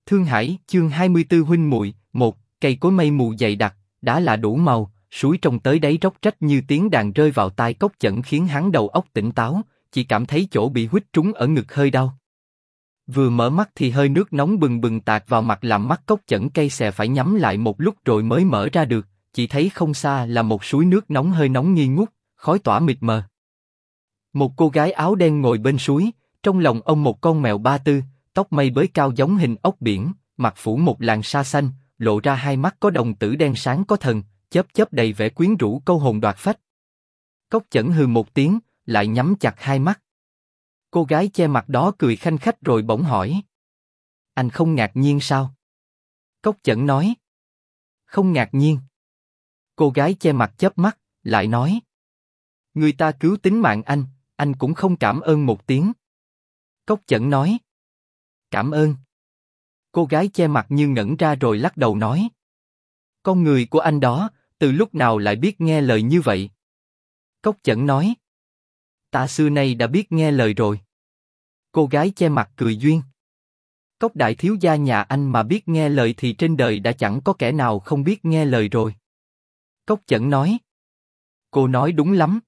Thương Hải, chương 24 huynh muội, một, cây cối mây mù dày đặc, đã là đủ màu, suối trông tới đáy róc rách như tiếng đàn rơi vào tai Cốc Chẩn khiến hắn đầu óc tỉnh táo, chỉ cảm thấy chỗ bị huýt trúng ở ngực hơi đau. Vừa mở mắt thì hơi nước nóng bừng bừng tạt vào mặt làm mắt Cốc Chẩn cay xè phải nhắm lại một lúc rồi mới mở ra được, chỉ thấy không xa là một suối nước nóng hơi nóng nghi ngút, khói tỏa mịt mờ. Một cô gái áo đen ngồi bên suối, trong lòng ôm một con mèo ba tư, tóc mây bới cao giống hình ốc biển, mặt phủ một làn sa xanh, lộ ra hai mắt có đồng tử đen sáng có thần, chớp chớp đầy vẻ quyến rũ câu hồn đoạt phách. Cốc Chẩn hừ một tiếng, lại nhắm chặt hai mắt. Cô gái che mặt đó cười khanh khách rồi bỗng hỏi: anh không ngạc nhiên sao? Cốc Chẩn nói: không ngạc nhiên. Cô gái che mặt chớp mắt, lại nói: người ta cứu tính mạng anh cũng không cảm ơn một tiếng. Cốc Chẩn nói: cảm ơn. Cô gái che mặt như ngẩn ra rồi lắc đầu nói: con người của anh đó, từ lúc nào lại biết nghe lời như vậy? Cốc Chẩn nói: ta xưa nay đã biết nghe lời rồi. Cô gái che mặt cười duyên: Cốc đại thiếu gia nhà anh mà biết nghe lời thì trên đời đã chẳng có kẻ nào không biết nghe lời rồi. Cốc Chẩn nói: cô nói đúng lắm.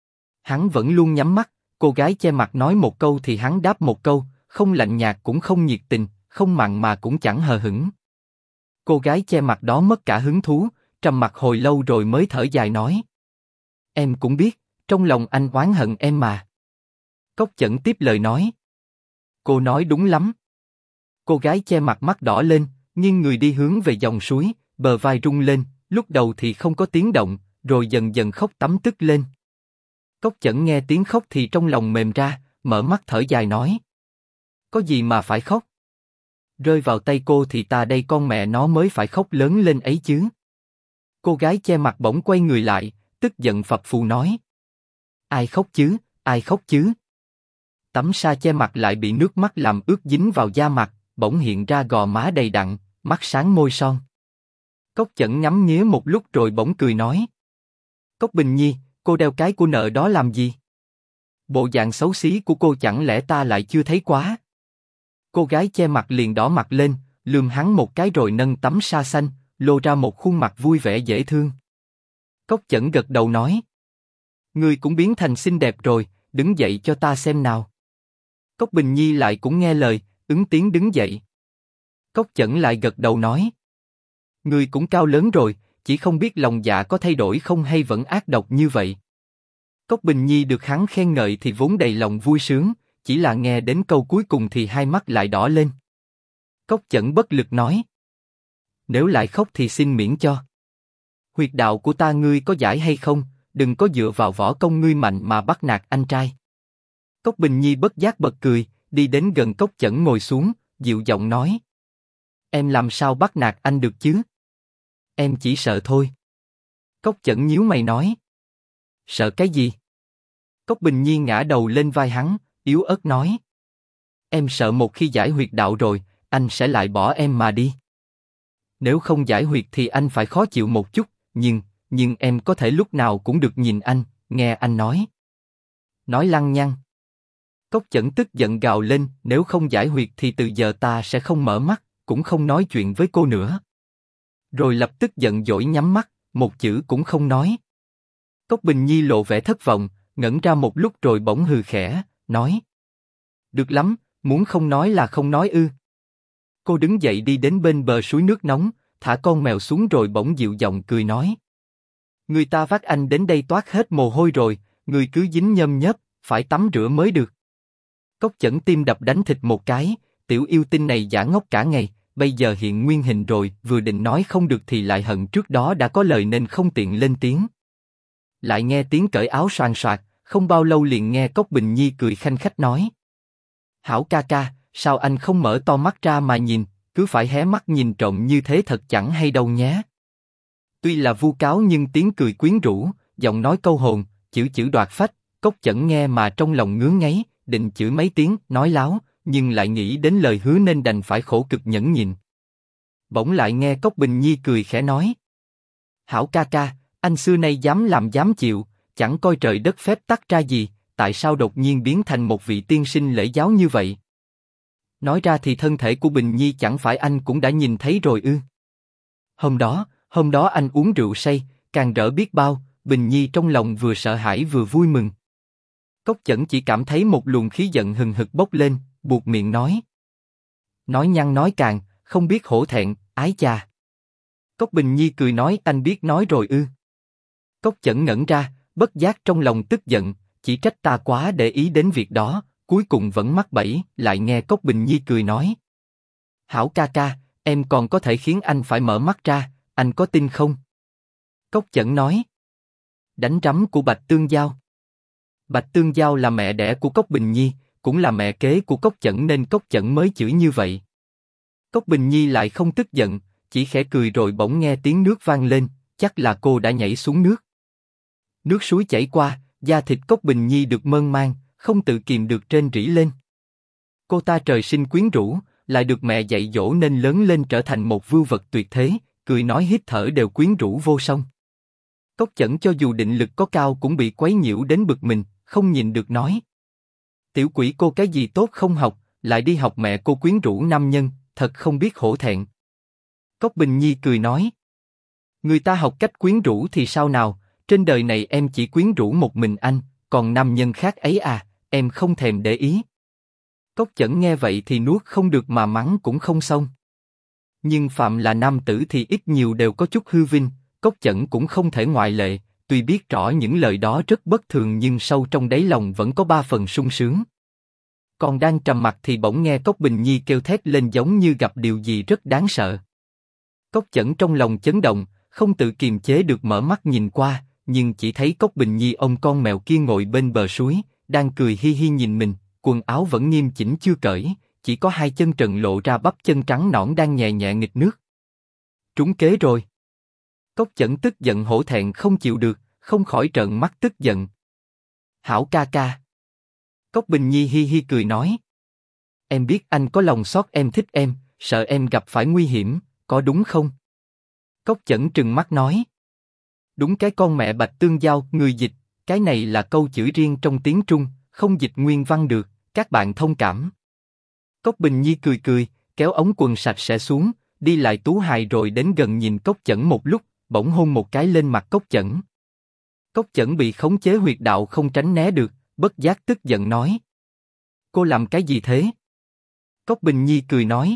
Hắn vẫn luôn nhắm mắt, cô gái che mặt nói một câu thì hắn đáp một câu, không lạnh nhạt cũng không nhiệt tình, không mặn mà cũng chẳng hờ hững. Cô gái che mặt đó mất cả hứng thú, trầm mặc hồi lâu rồi mới thở dài nói: em cũng biết, trong lòng anh oán hận em mà. Cốc Chẩn tiếp lời nói: cô nói đúng lắm. Cô gái che mặt mắt đỏ lên, nghiêng người đi hướng về dòng suối, bờ vai rung lên, lúc đầu thì không có tiếng động, rồi dần dần khóc tắm tức lên. Cốc Chẩn nghe tiếng khóc thì trong lòng mềm ra, mở mắt thở dài nói: có gì mà phải khóc? Rơi vào tay cô thì ta đây con mẹ nó mới phải khóc lớn lên ấy chứ. Cô gái che mặt bỗng quay người lại, tức giận phập phù nói: ai khóc chứ, ai khóc chứ? Tấm sa che mặt lại bị nước mắt làm ướt dính vào da mặt, bỗng hiện ra gò má đầy đặn, mắt sáng môi son. Cốc Chẩn ngắm nghía một lúc rồi bỗng cười nói: Cốc Bình Nhi, cô đeo cái của nợ đó làm gì? Bộ dạng xấu xí của cô chẳng lẽ ta lại chưa thấy quá? Cô gái che mặt liền đỏ mặt lên, lườm hắn một cái rồi nâng tấm sa xanh, lộ ra một khuôn mặt vui vẻ dễ thương. Cốc Chẩn gật đầu nói: ngươi cũng biến thành xinh đẹp rồi, đứng dậy cho ta xem nào. Cốc Bình Nhi lại cũng nghe lời, ứng tiếng đứng dậy. Cốc Chẩn lại gật đầu nói: ngươi cũng cao lớn rồi, chỉ không biết lòng dạ có thay đổi không hay vẫn ác độc như vậy. Cốc Bình Nhi được hắn khen ngợi thì vốn đầy lòng vui sướng, chỉ là nghe đến câu cuối cùng thì hai mắt lại đỏ lên. Cốc Chẩn bất lực nói: nếu lại khóc thì xin miễn cho. Huyệt đạo của ta ngươi có giải hay không, đừng có dựa vào võ công ngươi mạnh mà bắt nạt anh trai. Cốc Bình Nhi bất giác bật cười, đi đến gần Cốc Chẩn ngồi xuống, dịu giọng nói: em làm sao bắt nạt anh được chứ? Em chỉ sợ thôi. Cốc Chẩn nhíu mày nói: sợ cái gì? Cốc Bình Nhi ngã đầu lên vai hắn, yếu ớt nói: em sợ một khi giải huyệt đạo rồi, anh sẽ lại bỏ em mà đi. Nếu không giải huyệt thì anh phải khó chịu một chút, nhưng em có thể lúc nào cũng được nhìn anh, nghe anh nói. Nói lăng nhăng. Cốc Chẩn tức giận gào lên: nếu không giải huyệt thì từ giờ ta sẽ không mở mắt, cũng không nói chuyện với cô nữa. Rồi lập tức giận dỗi nhắm mắt, một chữ cũng không nói. Cốc Bình Nhi lộ vẻ thất vọng, ngẩn ra một lúc rồi bỗng hừ khẽ, nói: được lắm, muốn không nói là không nói ư? Cô đứng dậy đi đến bên bờ suối nước nóng, thả con mèo xuống rồi bỗng dịu giọng cười nói: người ta vác anh đến đây toát hết mồ hôi rồi, người cứ dính nhơm nhớp, phải tắm rửa mới được. Cốc Chẩn tim đập đánh thịt một cái, tiểu yêu tinh này giả ngốc cả ngày, bây giờ hiện nguyên hình rồi, vừa định nói không được thì lại hận trước đó đã có lời nên không tiện lên tiếng. Lại nghe tiếng cởi áo xoàng xoạc, không bao lâu liền nghe Cốc Bình Nhi cười khanh khách nói: hảo ca ca, sao anh không mở to mắt ra mà nhìn, cứ phải hé mắt nhìn trộm như thế thật chẳng hay đâu nhé. Tuy là vu cáo nhưng tiếng cười quyến rũ, giọng nói câu hồn, chữ chữ đoạt phách. Cốc Chẩn nghe mà trong lòng ngứa ngáy, định chửi mấy tiếng, nói láo, nhưng lại nghĩ đến lời hứa nên đành phải khổ cực nhẫn nhịn. Bỗng lại nghe Cốc Bình Nhi cười khẽ nói: hảo ca ca, anh xưa nay dám làm dám chịu, chẳng coi trời đất phép tắc ra gì, tại sao đột nhiên biến thành một vị tiên sinh lễ giáo như vậy? Nói ra thì thân thể của Bình Nhi chẳng phải anh cũng đã nhìn thấy rồi ư? Hôm đó anh uống rượu say, càng rỡ biết bao. Bình Nhi trong lòng vừa sợ hãi vừa vui mừng. Cốc Chẩn chỉ cảm thấy một luồng khí giận hừng hực bốc lên, buột miệng nói. Nói nhăng nói càng, không biết hổ thẹn, ái chà. Cốc Bình Nhi cười nói anh biết nói rồi ư? Cốc Chẩn ngẩn ra, bất giác trong lòng tức giận, chỉ trách ta quá để ý đến việc đó, cuối cùng vẫn mắc bẫy, lại nghe Cốc Bình Nhi cười nói. Hảo ca ca, em còn có thể khiến anh phải mở mắt ra, anh có tin không? Cốc Chẩn nói. Đánh rắm của Bạch Tương Giao. Bạch Tương Giao là mẹ đẻ của Cốc Bình Nhi, cũng là mẹ kế của Cốc Chẩn nên Cốc Chẩn mới chửi như vậy. Cốc Bình Nhi lại không tức giận, chỉ khẽ cười rồi bỗng nghe tiếng nước vang lên, chắc là cô đã nhảy xuống nước. Nước suối chảy qua, da thịt Cốc Bình Nhi được mơn man, không tự kìm được rên rỉ lên. Cô ta trời sinh quyến rũ, lại được mẹ dạy dỗ nên lớn lên trở thành một vưu vật tuyệt thế, cười nói hít thở đều quyến rũ vô song. Cốc Chẩn cho dù định lực có cao cũng bị quấy nhiễu đến bực mình, không nhìn được nói. Tiểu quỷ cô cái gì tốt không học, lại đi học mẹ cô quyến rũ nam nhân, thật không biết hổ thẹn. Cốc Bình Nhi cười nói. Người ta học cách quyến rũ thì sao nào, trên đời này em chỉ quyến rũ một mình anh, còn nam nhân khác ấy à, em không thèm để ý. Cốc Chẩn nghe vậy thì nuốt không được mà mắng cũng không xong. Nhưng phạm là nam tử thì ít nhiều đều có chút hư vinh, Cốc Chẩn cũng không thể ngoại lệ, tuy biết rõ những lời đó rất bất thường nhưng sâu trong đáy lòng vẫn có ba phần sung sướng. Còn đang trầm mặc thì bỗng nghe Cốc Bình Nhi kêu thét lên giống như gặp điều gì rất đáng sợ. Cốc Chẩn trong lòng chấn động, không tự kiềm chế được mở mắt nhìn qua, nhưng chỉ thấy Cốc Bình Nhi ôm con mèo kia ngồi bên bờ suối, đang cười hi hi nhìn mình, quần áo vẫn nghiêm chỉnh chưa cởi, chỉ có hai chân trần lộ ra bắp chân trắng nõn đang nhẹ nhẹ nghịch nước. Trúng kế rồi. Cốc Chẩn tức giận hổ thẹn không chịu được, không khỏi trợn mắt tức giận. Hảo ca ca. Cốc Bình Nhi hi hi cười nói. Em biết anh có lòng xót em thích em, sợ em gặp phải nguy hiểm, có đúng không? Cốc Chẩn trừng mắt nói. Đúng cái con mẹ Bạch Tương Giao, người dịch, cái này là câu chữ riêng trong tiếng Trung, không dịch nguyên văn được, các bạn thông cảm. Cốc Bình Nhi cười cười, kéo ống quần sạch sẽ xuống, đi lại tú hài rồi đến gần nhìn Cốc Chẩn một lúc, bỗng hôn một cái lên mặt Cốc Chẩn. Cốc Chẩn bị khống chế huyệt đạo không tránh né được, bất giác tức giận nói. Cô làm cái gì thế? Cốc Bình Nhi cười nói.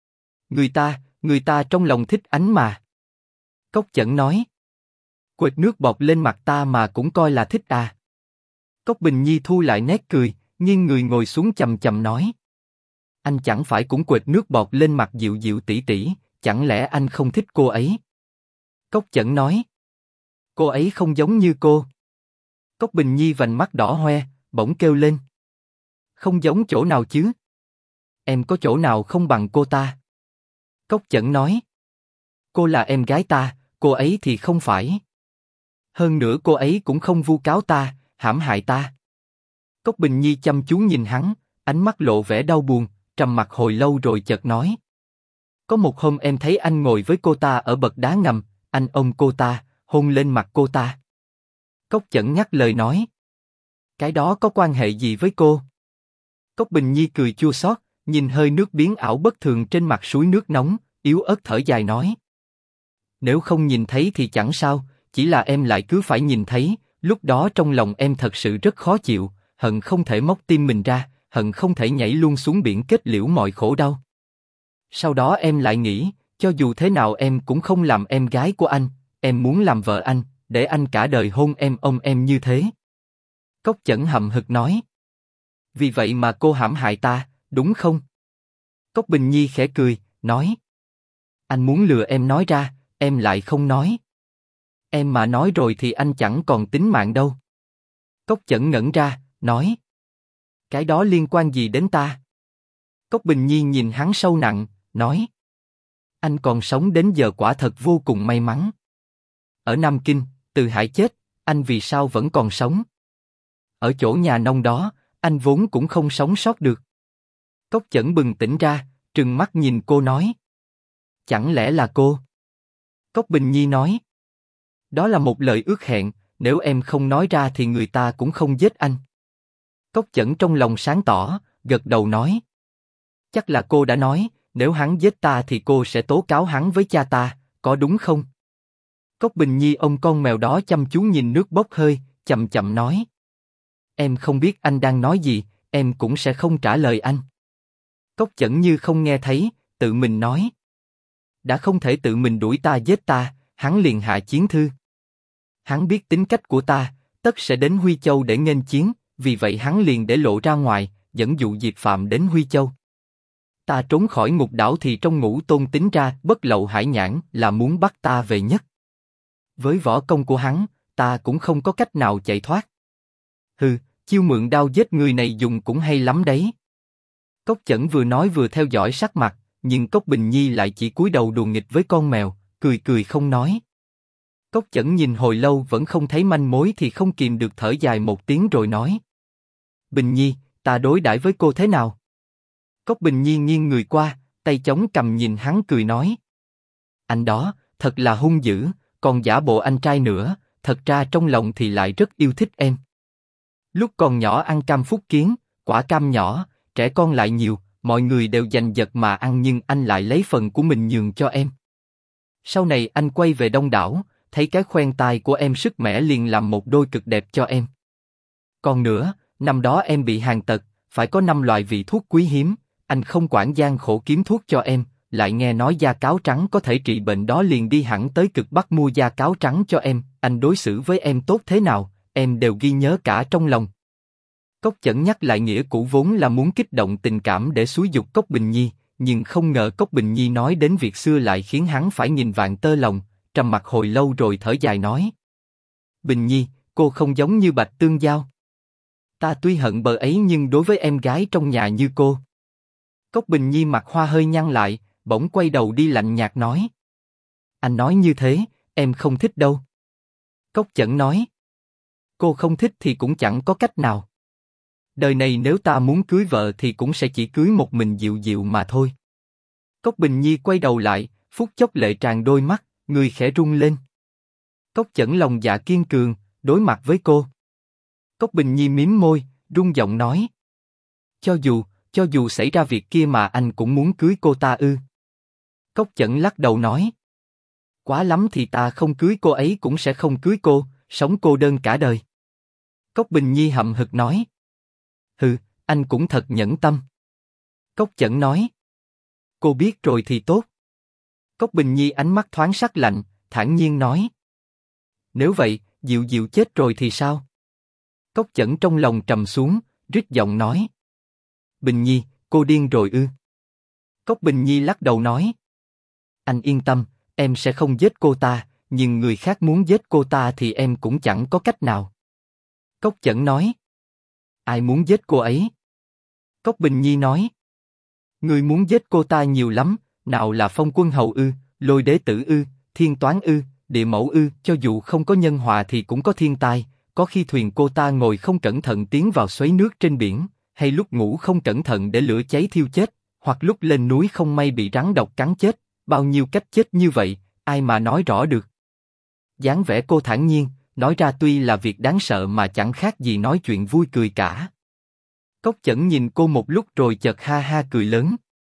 Người ta trong lòng thích ánh mà. Cốc Chẩn nói. Quệt nước bọt lên mặt ta mà cũng coi là thích à? Cốc Bình Nhi thu lại nét cười, nghiêng người ngồi xuống chầm chầm nói. Anh chẳng phải cũng quệt nước bọt lên mặt dịu dịu tỉ tỉ, chẳng lẽ anh không thích cô ấy? Cốc Chẩn nói. Cô ấy không giống như cô. Cốc Bình Nhi vành mắt đỏ hoe, bỗng kêu lên. Không giống chỗ nào chứ? Em có chỗ nào không bằng cô ta? Cốc Chẩn nói. Cô là em gái ta, cô ấy thì không phải. Hơn nữa cô ấy cũng không vu cáo ta, hãm hại ta. Cốc Bình Nhi chăm chú nhìn hắn, ánh mắt lộ vẻ đau buồn, trầm mặc hồi lâu rồi chợt nói. Có một hôm em thấy anh ngồi với cô ta ở bậc đá ngầm, anh ôm cô ta, hôn lên mặt cô ta. Cốc Chẩn nhắc lời nói. Cái đó có quan hệ gì với cô? Cốc Bình Nhi cười chua xót, nhìn hơi nước biến ảo bất thường trên mặt suối nước nóng, yếu ớt thở dài nói. Nếu không nhìn thấy thì chẳng sao, chỉ là em lại cứ phải nhìn thấy, lúc đó trong lòng em thật sự rất khó chịu, hận không thể móc tim mình ra, hận không thể nhảy luôn xuống biển kết liễu mọi khổ đau. Sau đó em lại nghĩ, cho dù thế nào em cũng không làm em gái của anh, em muốn làm vợ anh, để anh cả đời hôn em ôm em như thế. Cốc Chẩn hậm hực nói. Vì vậy mà cô hãm hại ta, đúng không? Cốc Bình Nhi khẽ cười, nói. Anh muốn lừa em nói ra, em lại không nói. Em mà nói rồi thì anh chẳng còn tính mạng đâu. Cốc Chẩn ngẩn ra, nói. Cái đó liên quan gì đến ta? Cốc Bình Nhi nhìn hắn sâu nặng, nói. Anh còn sống đến giờ quả thật vô cùng may mắn. Ở Nam Kinh, Từ Hải chết, anh vì sao vẫn còn sống? Ở chỗ nhà nông đó, anh vốn cũng không sống sót được. Cốc Chẩn bừng tỉnh ra, trừng mắt nhìn cô nói. Chẳng lẽ là cô? Cốc Bình Nhi nói. Đó là một lời ước hẹn, nếu em không nói ra thì người ta cũng không giết anh. Cốc Chẩn trong lòng sáng tỏ, gật đầu nói. Chắc là cô đã nói, nếu hắn giết ta thì cô sẽ tố cáo hắn với cha ta, có đúng không? Cốc Bình Nhi ôm con mèo đó chăm chú nhìn nước bốc hơi, chậm chậm nói. Em không biết anh đang nói gì, em cũng sẽ không trả lời anh. Cốc Chẩn như không nghe thấy, tự mình nói. Đã không thể tự mình đuổi ta giết ta, hắn liền hạ chiến thư. Hắn biết tính cách của ta, tất sẽ đến Huy Châu để nghênh chiến, vì vậy hắn liền để lộ ra ngoài, dẫn dụ Diệp Phạm đến Huy Châu. Ta trốn khỏi ngục đảo thì trong Ngũ Tôn tính ra bất lậu hải nhãn là muốn bắt ta về nhất. Với võ công của hắn, ta cũng không có cách nào chạy thoát. Hừ, chiêu mượn đao giết người này dùng cũng hay lắm đấy. Cốc Chẩn vừa nói vừa theo dõi sắc mặt, nhưng Cốc Bình Nhi lại chỉ cúi đầu đùa nghịch với con mèo, cười cười không nói. Cốc Chẩn nhìn hồi lâu vẫn không thấy manh mối thì không kìm được thở dài một tiếng rồi nói. Bình Nhi, ta đối đãi với cô thế nào? Cốc Bình Nhi nghiêng người qua, tay chống cằm nhìn hắn cười nói. Anh đó, thật là hung dữ, còn giả bộ anh trai nữa, thật ra trong lòng thì lại rất yêu thích em. Lúc còn nhỏ ăn cam phúc kiến, quả cam nhỏ, trẻ con lại nhiều, mọi người đều giành giật mà ăn nhưng anh lại lấy phần của mình nhường cho em. Sau này anh quay về Đông Đảo, thấy cái khoen tai của em sức mẻ liền làm một đôi cực đẹp cho em. Còn nữa, năm đó em bị hàng tật, phải có 5 loại vị thuốc quý hiếm, anh không quản gian khổ kiếm thuốc cho em, lại nghe nói da cáo trắng có thể trị bệnh đó liền đi hẳn tới cực Bắc mua da cáo trắng cho em, anh đối xử với em tốt thế nào, em đều ghi nhớ cả trong lòng. Cốc Chẩn nhắc lại nghĩa cũ vốn là muốn kích động tình cảm để xúi giục Cốc Bình Nhi, nhưng không ngờ Cốc Bình Nhi nói đến việc xưa lại khiến hắn phải nghìn vạn tơ lòng, trầm mặc hồi lâu rồi thở dài nói. Bình Nhi, cô không giống như Bạch Tương Giao. Ta tuy hận bờ ấy nhưng đối với em gái trong nhà như cô. Cốc Bình Nhi mặt hoa hơi nhăn lại, bỗng quay đầu đi lạnh nhạt nói. Anh nói như thế, em không thích đâu. Cốc Chẩn nói. Cô không thích thì cũng chẳng có cách nào. Đời này nếu ta muốn cưới vợ thì cũng sẽ chỉ cưới một mình Diệu Diệu mà thôi. Cốc Bình Nhi quay đầu lại, phút chốc lệ tràn đôi mắt, người khẽ rung lên. Cốc Chẩn lòng dạ kiên cường, đối mặt với cô. Cốc Bình Nhi mím môi, rung giọng nói. Cho dù xảy ra việc kia mà anh cũng muốn cưới cô ta ư? Cốc Chẩn lắc đầu nói. Quá lắm thì ta không cưới cô ấy cũng sẽ không cưới cô, sống cô đơn cả đời. Cốc Bình Nhi hậm hực nói. Hừ, anh cũng thật nhẫn tâm. Cốc Chẩn nói. Cô biết rồi thì tốt. Cốc Bình Nhi ánh mắt thoáng sắc lạnh, thản nhiên nói. Nếu vậy, Diệu Diệu chết rồi thì sao? Cốc Chẩn trong lòng trầm xuống, rít giọng nói. Bình Nhi, cô điên rồi ư? Cốc Bình Nhi lắc đầu nói. Anh yên tâm, em sẽ không giết cô ta, nhưng người khác muốn giết cô ta thì em cũng chẳng có cách nào. Cốc Chẩn nói. Ai muốn giết cô ấy? Cốc Bình Nhi nói. Người muốn giết cô ta nhiều lắm, nào là Phong Quân Hầu ư, Lôi Đế Tử ư, Thiên Toán ư, Địa Mẫu ư, cho dù không có nhân hòa thì cũng có thiên tai, có khi thuyền cô ta ngồi không cẩn thận tiến vào xoáy nước trên biển, hay lúc ngủ không cẩn thận để lửa cháy thiêu chết, hoặc lúc lên núi không may bị rắn độc cắn chết, bao nhiêu cách chết như vậy, ai mà nói rõ được. Dáng vẻ cô thản nhiên, nói ra tuy là việc đáng sợ mà chẳng khác gì nói chuyện vui cười cả. Cốc Chẩn nhìn cô một lúc rồi chợt ha ha cười lớn.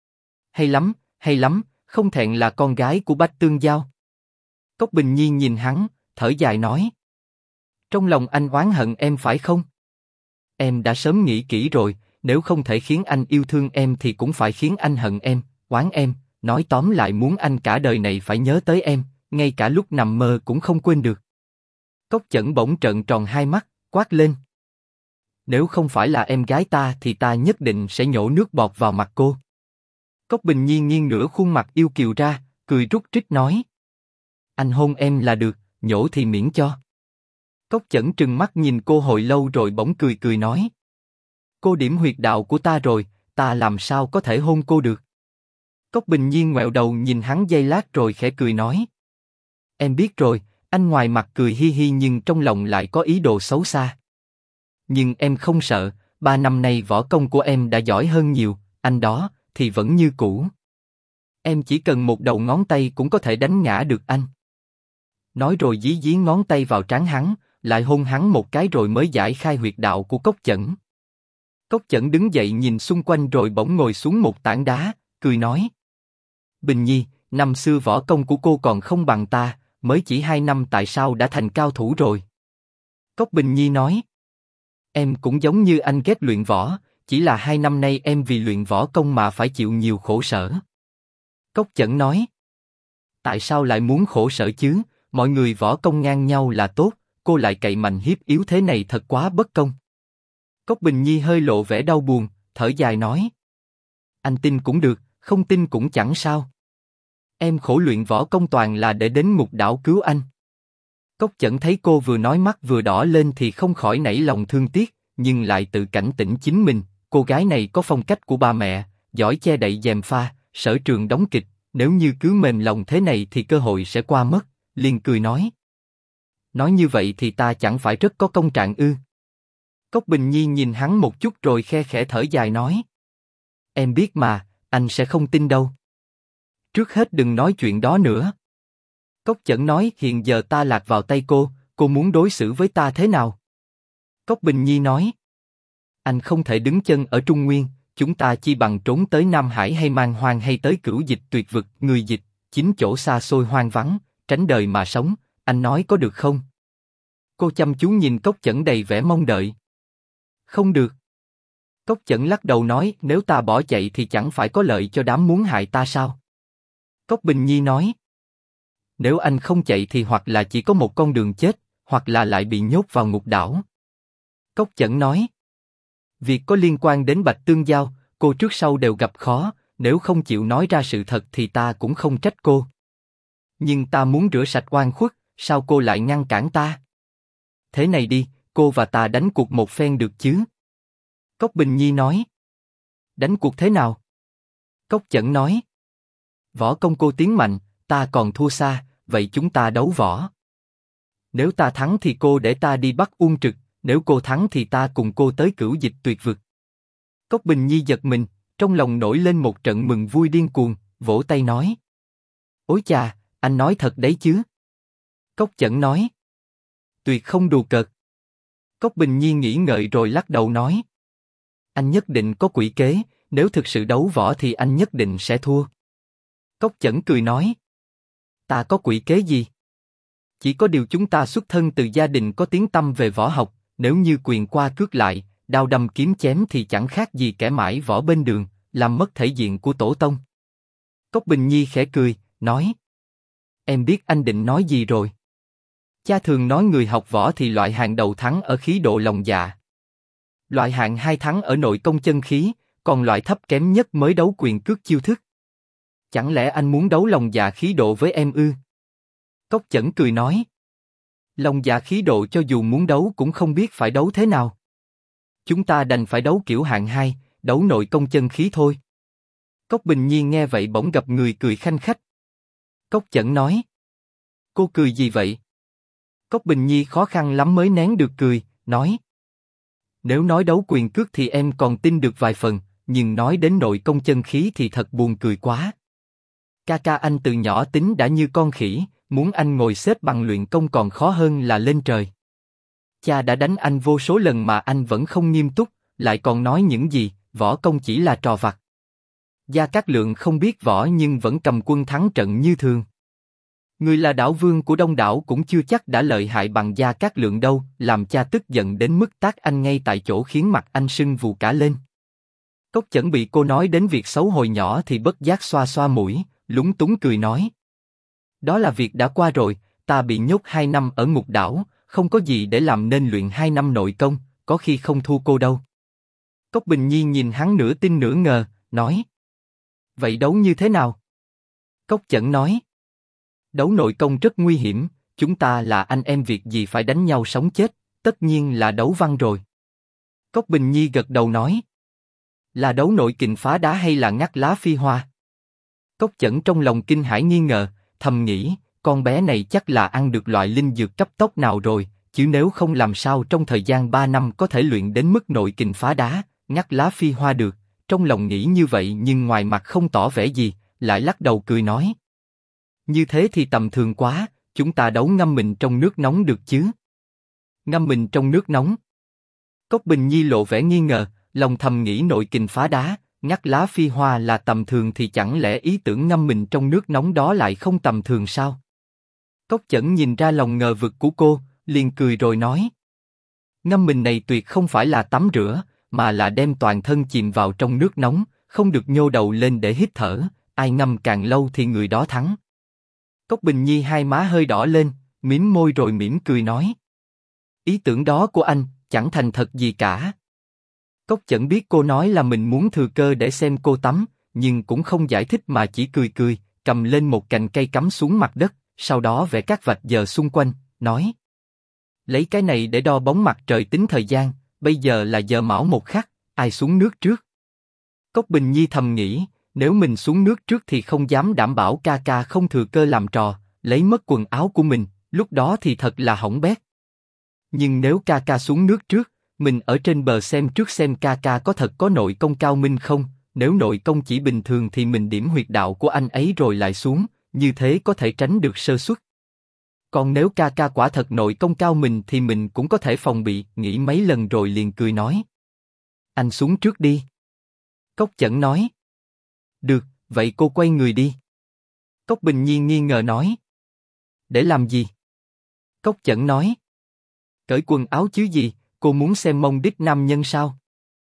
Hay lắm, không thẹn là con gái của Bạch Tương Giao. Cốc Bình Nhi nhìn hắn, thở dài nói. Trong lòng anh oán hận em phải không? Em đã sớm nghĩ kỹ rồi, nếu không thể khiến anh yêu thương em thì cũng phải khiến anh hận em, oán em, nói tóm lại muốn anh cả đời này phải nhớ tới em, ngay cả lúc nằm mơ cũng không quên được. Cốc Chẩn bỗng trợn tròn hai mắt, quát lên. Nếu không phải là em gái ta thì ta nhất định sẽ nhổ nước bọt vào mặt cô. Cốc Bình Nhi nghiêng nửa khuôn mặt yêu kiều ra, cười rúc rít nói. Anh hôn em là được, nhổ thì miễn cho. Cốc Chẩn trừng mắt nhìn cô hồi lâu rồi bỗng cười cười nói. Cô điểm huyệt đạo của ta rồi, ta làm sao có thể hôn cô được. Cốc Bình Nhi ngoẹo đầu nhìn hắn giây lát rồi khẽ cười nói. Em biết rồi, anh ngoài mặt cười hi hi nhưng trong lòng lại có ý đồ xấu xa. Nhưng em không sợ, 3 năm nay võ công của em đã giỏi hơn nhiều, anh đó, thì vẫn như cũ. Em chỉ cần một đầu ngón tay cũng có thể đánh ngã được anh. Nói rồi dí dí ngón tay vào trán hắn, lại hôn hắn một cái rồi mới giải khai huyệt đạo của Cốc Chẩn. Cốc Chẩn đứng dậy nhìn xung quanh rồi bỗng ngồi xuống một tảng đá, cười nói. Bình Nhi, năm xưa võ công của cô còn không bằng ta, mới chỉ 2 năm tại sao đã thành cao thủ rồi? Cốc Bình Nhi nói. Em cũng giống như anh ghét luyện võ, chỉ là 2 năm nay em vì luyện võ công mà phải chịu nhiều khổ sở. Cốc Chẩn nói. Tại sao lại muốn khổ sở chứ, mọi người võ công ngang nhau là tốt, cô lại cậy mạnh hiếp yếu thế này thật quá bất công. Cốc Bình Nhi hơi lộ vẻ đau buồn, thở dài nói. Anh tin cũng được, không tin cũng chẳng sao. Em khổ luyện võ công toàn là để đến Ngục Đảo cứu anh. Cốc Chẩn thấy cô vừa nói mắt vừa đỏ lên thì không khỏi nảy lòng thương tiếc, nhưng lại tự cảnh tỉnh chính mình, cô gái này có phong cách của ba mẹ, giỏi che đậy gièm pha, sở trường đóng kịch, nếu như cứ mềm lòng thế này thì cơ hội sẽ qua mất, liền cười nói. Nói như vậy thì ta chẳng phải rất có công trạng ư? Cốc Bình Nhi nhìn hắn một chút rồi khe khẽ thở dài nói. Em biết mà, anh sẽ không tin đâu. Trước hết đừng nói chuyện đó nữa. Cốc Chẩn nói hiện giờ ta lạc vào tay cô muốn đối xử với ta thế nào? Cốc Bình Nhi nói. Anh không thể đứng chân ở Trung Nguyên, chúng ta chi bằng trốn tới Nam Hải hay Man Hoang hay tới Cửu Dịch Tuyệt Vực, người dịch, chính chỗ xa xôi hoang vắng, tránh đời mà sống, anh nói có được không? Cô chăm chú nhìn Cốc Chẩn đầy vẻ mong đợi. Không được. Cốc Chẩn lắc đầu nói nếu ta bỏ chạy thì chẳng phải có lợi cho đám muốn hại ta sao? Cốc Bình Nhi nói. Nếu anh không chạy thì hoặc là chỉ có một con đường chết, hoặc là lại bị nhốt vào Ngục Đảo. Cốc Chẩn nói. Việc có liên quan đến Bạch Tương Giao, cô trước sau đều gặp khó, nếu không chịu nói ra sự thật thì ta cũng không trách cô. Nhưng ta muốn rửa sạch oan khuất, sao cô lại ngăn cản ta? Thế này đi, cô và ta đánh cuộc một phen được chứ? Cốc Bình Nhi nói. Đánh cuộc thế nào? Cốc Chẩn nói. Võ công cô tiến mạnh, ta còn thua xa, vậy chúng ta đấu võ. Nếu ta thắng thì cô để ta đi bắt Uông Trực, nếu cô thắng thì ta cùng cô tới Cửu Dịch Tuyệt Vực. Cốc Bình Nhi giật mình, trong lòng nổi lên một trận mừng vui điên cuồng, vỗ tay nói. Ôi chà, anh nói thật đấy chứ? Cốc Chẩn nói. Tuyệt không đùa cợt. Cốc Bình Nhi nghĩ ngợi rồi lắc đầu nói. Anh nhất định có quỷ kế, nếu thực sự đấu võ thì anh nhất định sẽ thua. Cốc Chẩn cười nói. Ta có quỷ kế gì? Chỉ có điều chúng ta xuất thân từ gia đình có tiếng tăm về võ học, nếu như quyền qua cước lại, đao đâm kiếm chém thì chẳng khác gì kẻ mãi võ bên đường, làm mất thể diện của tổ tông. Cốc Bình Nhi khẽ cười, nói. Em biết anh định nói gì rồi. Cha thường nói người học võ thì loại hạng đầu thắng ở khí độ lòng dạ. Loại hạng 2 thắng ở nội công chân khí, còn loại thấp kém nhất mới đấu quyền cước chiêu thức. Chẳng lẽ anh muốn đấu lòng dạ khí độ với em ư? Cốc Chẩn cười nói. Lòng dạ khí độ cho dù muốn đấu cũng không biết phải đấu thế nào. Chúng ta đành phải đấu kiểu hạng 2, đấu nội công chân khí thôi. Cốc Bình Nhi nghe vậy bỗng gặp người cười khanh khách. Cốc Chẩn nói. Cô cười gì vậy? Cốc Bình Nhi khó khăn lắm mới nén được cười, nói. Nếu nói đấu quyền cước thì em còn tin được vài phần, nhưng nói đến nội công chân khí thì thật buồn cười quá. Ca anh từ nhỏ tính đã như con khỉ, muốn anh ngồi xếp bằng luyện công còn khó hơn là lên trời. Cha đã đánh anh vô số lần mà anh vẫn không nghiêm túc, lại còn nói những gì, võ công chỉ là trò vặt. Gia Cát Lượng không biết võ nhưng vẫn cầm quân thắng trận như thường. Người là đảo vương của Đông Đảo cũng chưa chắc đã lợi hại bằng Gia Cát Lượng đâu, làm cha tức giận đến mức tát anh ngay tại chỗ khiến mặt anh sưng vù cả lên. Cốc Chẩn bị cô nói đến việc xấu hồi nhỏ thì bất giác xoa xoa mũi, lúng túng cười nói. Đó là việc đã qua rồi, ta bị nhốt 2 năm ở Ngục Đảo, không có gì để làm nên luyện 2 năm nội công, có khi không thua cô đâu. Cốc Bình Nhi nhìn hắn nửa tin nửa ngờ, nói. Vậy đấu như thế nào? Cốc Chẩn nói. Đấu nội công rất nguy hiểm, chúng ta là anh em việc gì phải đánh nhau sống chết, tất nhiên là đấu văn rồi. Cốc Bình Nhi gật đầu nói. Là đấu nội kình phá đá hay là ngắt lá phi hoa? Cốc Chẩn trong lòng kinh hãi nghi ngờ, thầm nghĩ, con bé này chắc là ăn được loại linh dược cấp tốc nào rồi, chứ nếu không làm sao trong thời gian 3 năm có thể luyện đến mức nội kình phá đá, ngắt lá phi hoa được. Trong lòng nghĩ như vậy nhưng ngoài mặt không tỏ vẻ gì, lại lắc đầu cười nói. Như thế thì tầm thường quá, chúng ta đấu ngâm mình trong nước nóng được chứ? Ngâm mình trong nước nóng? Cốc Bình Nhi lộ vẻ nghi ngờ, lòng thầm nghĩ nội kình phá đá, ngắt lá phi hoa là tầm thường thì chẳng lẽ ý tưởng ngâm mình trong nước nóng đó lại không tầm thường sao? Cốc Chẩn nhìn ra lòng ngờ vực của cô, liền cười rồi nói. Ngâm mình này tuyệt không phải là tắm rửa, mà là đem toàn thân chìm vào trong nước nóng, không được nhô đầu lên để hít thở, ai ngâm càng lâu thì người đó thắng. Cốc Bình Nhi hai má hơi đỏ lên, mím môi rồi mỉm cười nói. Ý tưởng đó của anh, chẳng thành thật gì cả. Cốc Chẩn biết cô nói là mình muốn thừa cơ để xem cô tắm, nhưng cũng không giải thích mà chỉ cười cười, cầm lên một cành cây cắm xuống mặt đất, sau đó vẽ các vạch giờ xung quanh, nói. Lấy cái này để đo bóng mặt trời tính thời gian, bây giờ là giờ mão 1 khắc, ai xuống nước trước? Cốc Bình Nhi thầm nghĩ, nếu mình xuống nước trước thì không dám đảm bảo ca ca không thừa cơ làm trò, lấy mất quần áo của mình, lúc đó thì thật là hỏng bét. Nhưng nếu ca ca xuống nước trước, mình ở trên bờ xem trước xem ca ca có thật có nội công cao minh không, nếu nội công chỉ bình thường thì mình điểm huyệt đạo của anh ấy rồi lại xuống, như thế có thể tránh được sơ suất. Còn nếu ca ca quả thật nội công cao mình thì mình cũng có thể phòng bị, nghĩ mấy lần rồi liền cười nói. Anh xuống trước đi. Cốc Chẩn nói. Được, vậy cô quay người đi. Cốc Bình Nhi nghi ngờ nói. Để làm gì? Cốc Chẩn nói. Cởi quần áo chứ gì, cô muốn xem mông đít nam nhân sao?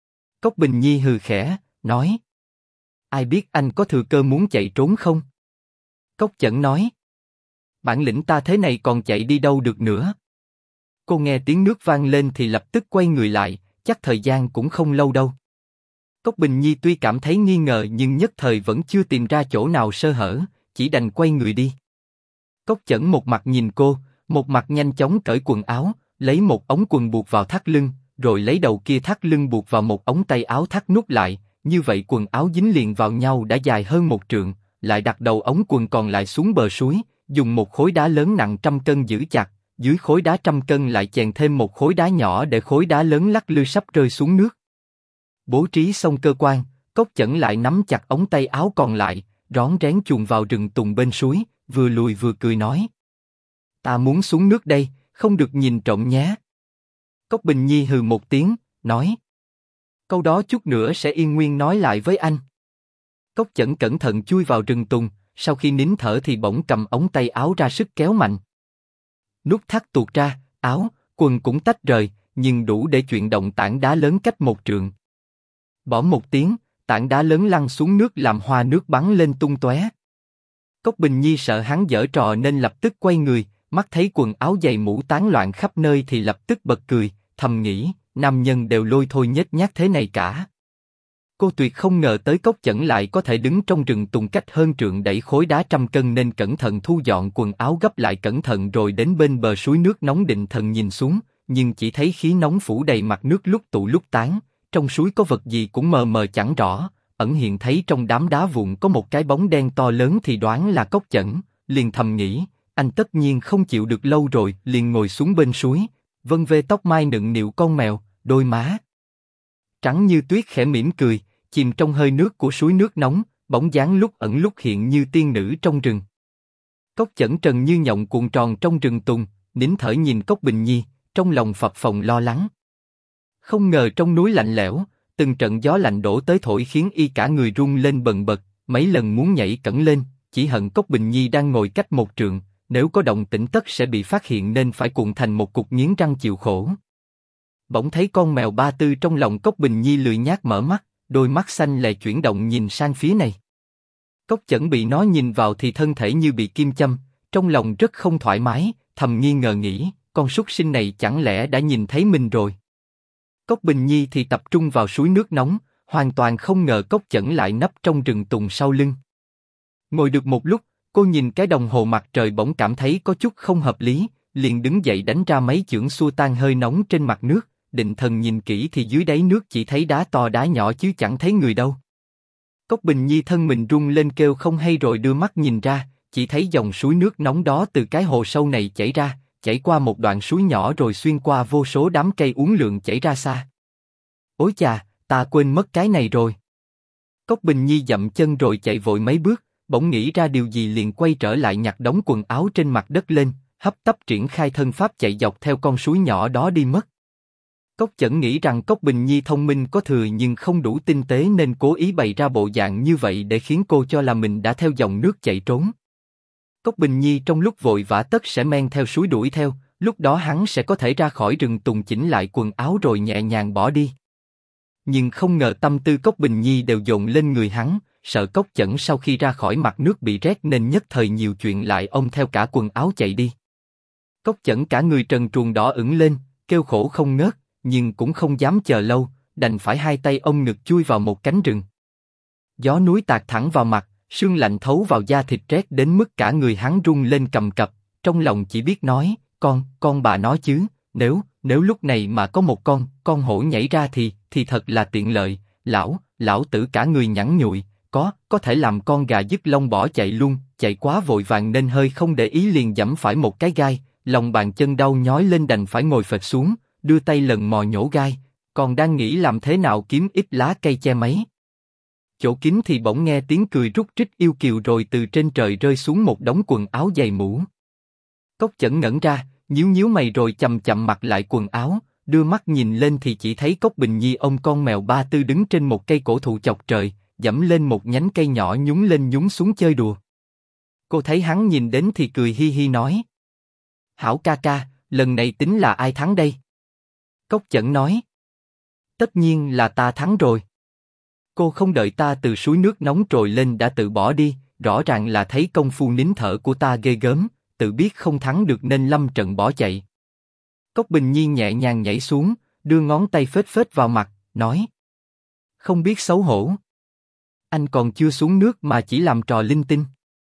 Cốc Bình Nhi hừ khẽ, nói. Ai biết anh có thừa cơ muốn chạy trốn không? Cốc Chẩn nói. Bản lĩnh ta thế này còn chạy đi đâu được nữa? Cô nghe tiếng nước vang lên thì lập tức quay người lại, chắc thời gian cũng không lâu đâu. Cốc Bình Nhi tuy cảm thấy nghi ngờ nhưng nhất thời vẫn chưa tìm ra chỗ nào sơ hở, chỉ đành quay người đi. Cốc Chẩn một mặt nhìn cô, một mặt nhanh chóng cởi quần áo, lấy một ống quần buộc vào thắt lưng, rồi lấy đầu kia thắt lưng buộc vào một ống tay áo thắt nút lại, như vậy quần áo dính liền vào nhau đã dài hơn 1 trượng, lại đặt đầu ống quần còn lại xuống bờ suối, dùng một khối đá lớn nặng 100 cân giữ chặt, dưới khối đá 100 cân lại chèn thêm một khối đá nhỏ để khối đá lớn lắc lư sắp rơi xuống nước. Bố trí xong cơ quan, Cốc Chẩn lại nắm chặt ống tay áo còn lại, rón rén chuồn vào rừng tùng bên suối, vừa lùi vừa cười nói. Ta muốn xuống nước đây, không được nhìn trộm nhé. Cốc Bình Nhi hừ một tiếng, nói. Câu đó chút nữa sẽ yên nguyên nói lại với anh. Cốc Chẩn cẩn thận chui vào rừng tùng, sau khi nín thở thì bỗng cầm ống tay áo ra sức kéo mạnh. Nút thắt tuột ra, áo, quần cũng tách rời, nhưng đủ để chuyển động tảng đá lớn cách 1 trượng. Bỏ một tiếng, tảng đá lớn lăn xuống nước làm hoa nước bắn lên tung tóe. Cốc Bình Nhi sợ hắn giở trò nên lập tức quay người, mắt thấy quần áo giày mũ tán loạn khắp nơi thì lập tức bật cười, thầm nghĩ, nam nhân đều lôi thôi nhếch nhác thế này cả. Cô tuyệt không ngờ tới Cốc Chẩn lại có thể đứng trong rừng tùng cách hơn trượng đẩy khối đá 100 cân nên cẩn thận thu dọn quần áo gấp lại cẩn thận rồi đến bên bờ suối nước nóng định thần nhìn xuống, nhưng chỉ thấy khí nóng phủ đầy mặt nước lúc tụ lúc tán, trong suối có vật gì cũng mờ mờ chẳng rõ, ẩn hiện thấy trong đám đá vụn có một cái bóng đen to lớn thì đoán là Cốc Chẩn, liền thầm nghĩ, anh tất nhiên không chịu được lâu rồi, liền ngồi xuống bên suối, vân vê tóc mai nựng nịu con mèo, đôi má trắng như tuyết khẽ mỉm cười, chìm trong hơi nước của suối nước nóng, bóng dáng lúc ẩn lúc hiện như tiên nữ trong rừng. Cốc Chẩn trần như nhộng cuộn tròn trong rừng tùng, nín thở nhìn Cốc Bình Nhi, trong lòng phập phồng lo lắng. Không ngờ trong núi lạnh lẽo, từng trận gió lạnh đổ tới thổi khiến y cả người run lên bần bật, mấy lần muốn nhảy cẫng lên, chỉ hận Cốc Bình Nhi đang ngồi cách 1 trượng, nếu có động tĩnh tất sẽ bị phát hiện nên phải cuộn thành một cục nghiến răng chịu khổ. Bỗng thấy con mèo Ba Tư trong lòng Cốc Bình Nhi lười nhác mở mắt, đôi mắt xanh lè chuyển động nhìn sang phía này. Cốc Chẩn bị nó nhìn vào thì thân thể như bị kim châm, trong lòng rất không thoải mái, thầm nghi ngờ nghĩ, con súc sinh này chẳng lẽ đã nhìn thấy mình rồi. Cốc Bình Nhi thì tập trung vào suối nước nóng, hoàn toàn không ngờ Cốc Chẩn lại nấp trong rừng tùng sau lưng. Ngồi được một lúc, cô nhìn cái đồng hồ mặt trời bỗng cảm thấy có chút không hợp lý, liền đứng dậy đánh ra mấy chưởng xua tan hơi nóng trên mặt nước, định thần nhìn kỹ thì dưới đáy nước chỉ thấy đá to đá nhỏ chứ chẳng thấy người đâu. Cốc Bình Nhi thân mình rung lên kêu không hay rồi đưa mắt nhìn ra, chỉ thấy dòng suối nước nóng đó từ cái hồ sâu này chảy ra, chảy qua một đoạn suối nhỏ rồi xuyên qua vô số đám cây uốn lượn chảy ra xa. Ôi chà, ta quên mất cái này rồi. Cốc Bình Nhi dậm chân rồi chạy vội mấy bước, bỗng nghĩ ra điều gì liền quay trở lại nhặt đống quần áo trên mặt đất lên, hấp tấp triển khai thân pháp chạy dọc theo con suối nhỏ đó đi mất. Cốc Chẩn nghĩ rằng Cốc Bình Nhi thông minh có thừa nhưng không đủ tinh tế nên cố ý bày ra bộ dạng như vậy để khiến cô cho là mình đã theo dòng nước chạy trốn. Cốc Bình Nhi trong lúc vội vã tất sẽ men theo suối đuổi theo, lúc đó hắn sẽ có thể ra khỏi rừng tùng chỉnh lại quần áo rồi nhẹ nhàng bỏ đi. Nhưng không ngờ tâm tư Cốc Bình Nhi đều dồn lên người hắn, sợ Cốc Chẩn sau khi ra khỏi mặt nước bị rét nên nhất thời nhiều chuyện lại ôm theo cả quần áo chạy đi. Cốc Chẩn cả người trần truồng đỏ ửng lên, kêu khổ không ngớt, nhưng cũng không dám chờ lâu, đành phải hai tay ôm ngực chui vào một cánh rừng. Gió núi tạt thẳng vào mặt, sương lạnh thấu vào da thịt rét đến mức cả người hắn run lên cầm cập, trong lòng chỉ biết nói, con bà nói chứ, nếu lúc này mà có một con hổ nhảy ra thì thật là tiện lợi, lão tử cả người nhẵn nhụi, có thể làm con gà dứt lông bỏ chạy luôn, chạy quá vội vàng nên hơi không để ý liền giẫm phải một cái gai, lòng bàn chân đau nhói lên đành phải ngồi phịch xuống, đưa tay lần mò nhổ gai, còn đang nghĩ làm thế nào kiếm ít lá cây che mấy. Chỗ kín thì bỗng nghe tiếng cười rúc rích yêu kiều rồi từ trên trời rơi xuống một đống quần áo dày mũ. Cốc Chẩn ngẩn ra, nhíu mày rồi chậm chậm mặc lại quần áo, đưa mắt nhìn lên thì chỉ thấy Cốc Bình Nhi ôm con mèo ba tư đứng trên một cây cổ thụ chọc trời, giẫm lên một nhánh cây nhỏ nhún lên nhún xuống chơi đùa. Cô thấy hắn nhìn đến thì cười hi hi nói: Hảo ca ca, lần này tính là ai thắng đây? Cốc Chẩn nói: Tất nhiên là ta thắng rồi. Cô không đợi ta từ suối nước nóng trồi lên đã tự bỏ đi, rõ ràng là thấy công phu nín thở của ta ghê gớm, tự biết không thắng được nên lâm trận bỏ chạy. Cốc Bình Nhi nhẹ nhàng nhảy xuống, đưa ngón tay phết phết vào mặt, nói: Không biết xấu hổ. Anh còn chưa xuống nước mà chỉ làm trò linh tinh.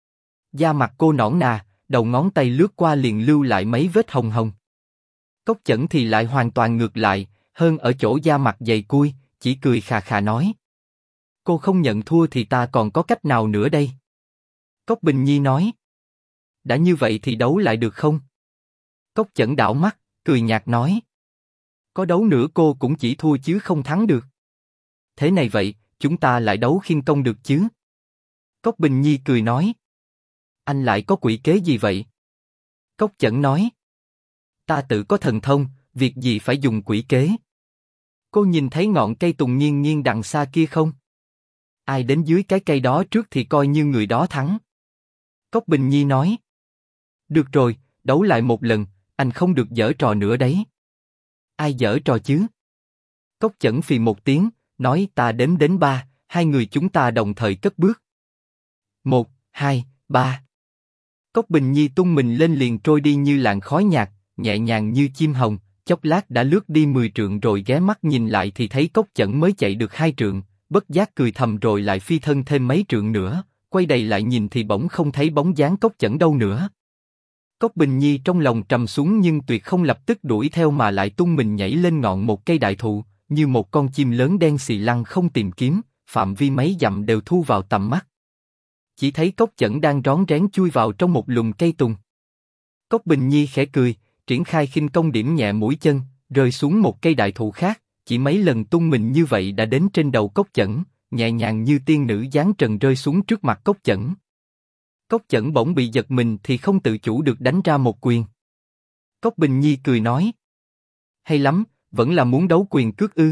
Da mặt cô nõn nà, đầu ngón tay lướt qua liền lưu lại mấy vết hồng hồng. Cốc Chẩn thì lại hoàn toàn ngược lại, hơn ở chỗ da mặt dày cui, chỉ cười khà khà nói: Cô không nhận thua thì ta còn có cách nào nữa đây? Cốc Bình Nhi nói: Đã như vậy thì đấu lại được không? Cốc Chẩn đảo mắt, cười nhạt nói: Có đấu nữa cô cũng chỉ thua chứ không thắng được. Thế này vậy, chúng ta lại đấu khinh công được chứ? Cốc Bình Nhi cười nói: Anh lại có quỷ kế gì vậy? Cốc Chẩn nói: Ta tự có thần thông, việc gì phải dùng quỷ kế? Cô nhìn thấy ngọn cây tùng nghiêng nghiêng đằng xa kia không? Ai đến dưới cái cây đó trước thì coi như người đó thắng. Cốc Bình Nhi nói: Được rồi, đấu lại một lần, anh không được giở trò nữa đấy. Ai giở trò chứ? Cốc Chẩn phì một tiếng, nói: Ta đếm đến 3, hai người chúng ta đồng thời cất bước. 1, 2, 3. Cốc Bình Nhi tung mình lên liền trôi đi như làn khói nhạt, nhẹ nhàng như chim hồng, chốc lát đã lướt đi 10 trượng rồi ghé mắt nhìn lại thì thấy Cốc Chẩn mới chạy được 2 trượng, bất giác cười thầm rồi lại phi thân thêm mấy trượng nữa, quay đầy lại nhìn thì bỗng không thấy bóng dáng Cốc Chẩn đâu nữa. Cốc Bình Nhi trong lòng trầm xuống nhưng tuyệt không lập tức đuổi theo mà lại tung mình nhảy lên ngọn một cây đại thụ, như một con chim lớn đen xì lăng không tìm kiếm, phạm vi mấy dặm đều thu vào tầm mắt. Chỉ thấy Cốc Chẩn đang rón rén chui vào trong một lùm cây tùng. Cốc Bình Nhi khẽ cười, triển khai khinh công điểm nhẹ mũi chân, rơi xuống một cây đại thụ khác, chỉ mấy lần tung mình như vậy đã đến trên đầu Cốc Chẩn, nhẹ nhàng như tiên nữ giáng trần rơi xuống trước mặt Cốc Chẩn. Cốc Chẩn bỗng bị giật mình thì không tự chủ được đánh ra một quyền. Cốc Bình Nhi cười nói: Hay lắm, vẫn là muốn đấu quyền cước ư?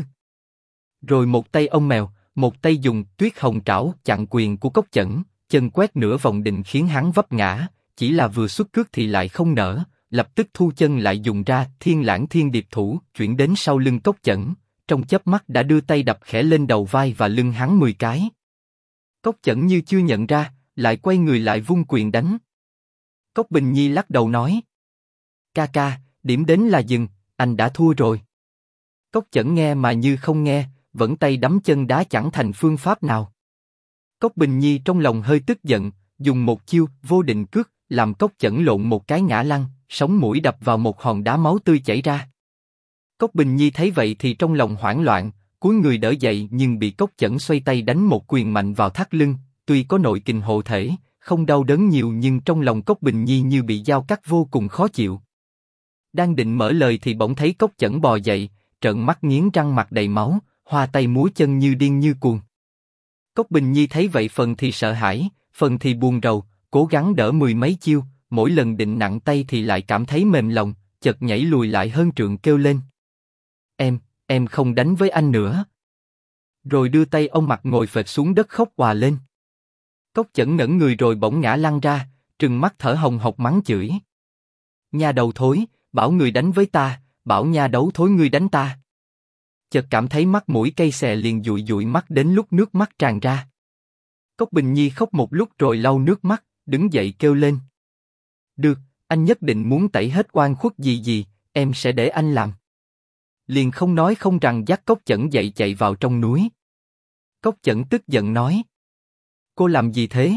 Rồi một tay ôm mèo, một tay dùng tuyết hồng trảo chặn quyền của Cốc Chẩn, chân quét nửa vòng định khiến hắn vấp ngã, chỉ là vừa xuất cước thì lại không nở, lập tức thu chân lại dùng ra Thiên Lãng Thiên Điệp Thủ, chuyển đến sau lưng Cốc Chẩn, trong chớp mắt đã đưa tay đập khẽ lên đầu vai và lưng hắn 10 cái. Cốc Chẩn như chưa nhận ra, lại quay người lại vung quyền đánh. Cốc Bình Nhi lắc đầu nói: Ca ca, điểm đến là dừng, anh đã thua rồi. Cốc Chẩn nghe mà như không nghe, vẫn tay đấm chân đá chẳng thành phương pháp nào. Cốc Bình Nhi trong lòng hơi tức giận, dùng một chiêu vô định cước, làm Cốc Chẩn lộn một cái ngã lăn, sống mũi đập vào một hòn đá máu tươi chảy ra. Cốc Bình Nhi thấy vậy thì trong lòng hoảng loạn, cúi người đỡ dậy nhưng bị Cốc Chẩn xoay tay đánh một quyền mạnh vào thắt lưng, tuy có nội kình hộ thể, không đau đớn nhiều nhưng trong lòng Cốc Bình Nhi như bị dao cắt vô cùng khó chịu. Đang định mở lời thì bỗng thấy Cốc Chẩn bò dậy, trợn mắt nghiến răng mặt đầy máu, hoa tay múa chân như điên như cuồng. Cốc Bình Nhi thấy vậy phần thì sợ hãi, phần thì buồn rầu, cố gắng đỡ 10 mấy chiêu, mỗi lần định nặng tay thì lại cảm thấy mềm lòng, chợt nhảy lùi lại hơn trượng kêu lên: em không đánh với anh nữa. Rồi đưa tay ông mặt ngồi phệt xuống đất khóc òa lên. Cốc Chẩn ngẩn người rồi bỗng ngã lăn ra, trừng mắt thở hồng hộc mắng chửi. Nha đầu thối, bảo người đánh với ta, bảo nha đấu thối ngươi đánh ta. Chợt cảm thấy mắt mũi cay xè liền dụi dụi mắt đến lúc nước mắt tràn ra. Cốc Bình Nhi khóc một lúc rồi lau nước mắt, đứng dậy kêu lên. Được, anh nhất định muốn tẩy hết oan khuất gì, em sẽ để anh làm. Liền không nói không rằng dắt Cốc Chẩn dậy chạy vào trong núi. Cốc Chẩn tức giận nói. Cô làm gì thế?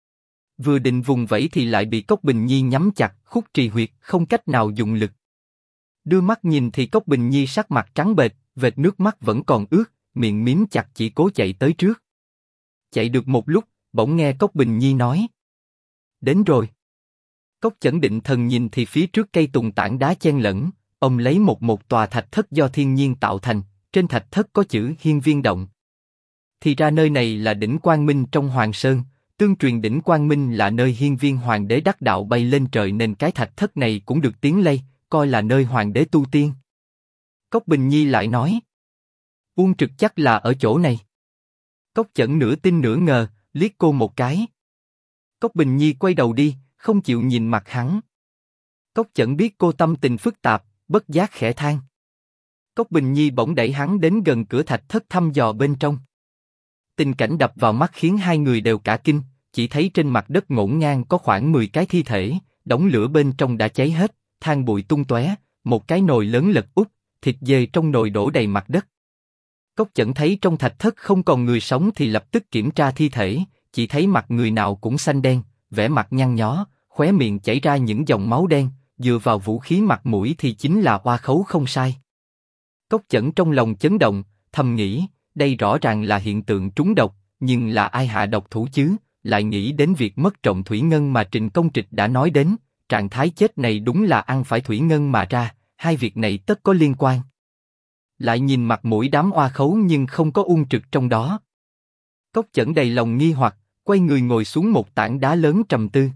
Vừa định vùng vẫy thì lại bị Cốc Bình Nhi nhắm chặt, khúc trì huyệt, không cách nào dùng lực. Đưa mắt nhìn thì Cốc Bình Nhi sắc mặt trắng bệch, vệt nước mắt vẫn còn ướt, miệng mím chặt chỉ cố chạy tới trước. Chạy được một lúc, bỗng nghe Cốc Bình Nhi nói. Đến rồi. Cốc Chẩn định thần nhìn thì phía trước cây tùng tảng đá chen lẫn, ông lấy một tòa thạch thất do thiên nhiên tạo thành, trên thạch thất có chữ Hiên Viên Động. Thì ra nơi này là đỉnh Quang Minh trong Hoàng Sơn, tương truyền đỉnh Quang Minh là nơi Hiên Viên Hoàng đế đắc đạo bay lên trời nên cái thạch thất này cũng được tiếng lây, coi là nơi Hoàng đế tu tiên. Cốc Bình Nhi lại nói. Uông Trực chắc là ở chỗ này. Cốc Chẩn nửa tin nửa ngờ, liếc cô một cái. Cốc Bình Nhi quay đầu đi, không chịu nhìn mặt hắn. Cốc Chẩn biết cô tâm tình phức tạp, bất giác khẽ than. Cốc Bình Nhi bỗng đẩy hắn đến gần cửa thạch thất thăm dò bên trong. Tình cảnh đập vào mắt khiến hai người đều cả kinh, chỉ thấy trên mặt đất ngổn ngang có khoảng 10 cái thi thể, đống lửa bên trong đã cháy hết, than bụi tung tóe, một cái nồi lớn lật úp, thịt dê trong nồi đổ đầy mặt đất. Cốc Chẩn thấy trong thạch thất không còn người sống thì lập tức kiểm tra thi thể, chỉ thấy mặt người nào cũng xanh đen, vẻ mặt nhăn nhó, khóe miệng chảy ra những dòng máu đen, dựa vào vũ khí mặt mũi thì chính là oa khấu không sai. Cốc Chẩn trong lòng chấn động, thầm nghĩ, đây rõ ràng là hiện tượng trúng độc, nhưng là ai hạ độc thủ chứ? Lại nghĩ đến việc mất trộm thủy ngân mà Trịnh Công Trịch đã nói đến, trạng thái chết này đúng là ăn phải thủy ngân mà ra, hai việc này tất có liên quan. Lại nhìn mặt mũi đám oa khấu nhưng không có Uông Trực trong đó. Cốc Chẩn đầy lòng nghi hoặc, quay người ngồi xuống một tảng đá lớn trầm tư.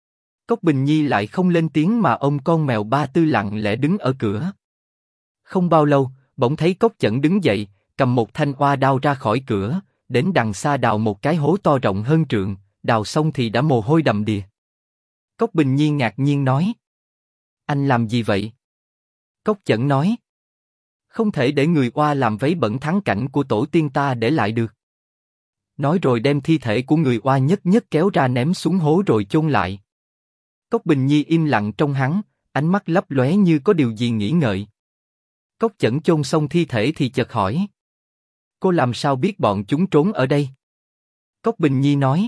Cốc Bình Nhi lại không lên tiếng mà ôm con mèo Ba Tư lặng lẽ đứng ở cửa. Không bao lâu, bỗng thấy Cốc Chẩn đứng dậy, cầm một thanh oa đao ra khỏi cửa, đến đằng xa đào một cái hố to rộng hơn trượng, đào xong thì đã mồ hôi đầm đìa. Cốc Bình Nhi ngạc nhiên nói. Anh làm gì vậy? Cốc Chẩn nói. Không thể để người oa làm vấy bẩn thắng cảnh của tổ tiên ta để lại được. Nói rồi đem thi thể của người oa nhất nhất kéo ra ném xuống hố rồi chôn lại. Cốc Bình Nhi im lặng trông hắn, ánh mắt lấp lóe như có điều gì nghĩ ngợi. Cốc Chẩn chôn xong thi thể thì chợt hỏi. Cô làm sao biết bọn chúng trốn ở đây? Cốc Bình Nhi nói.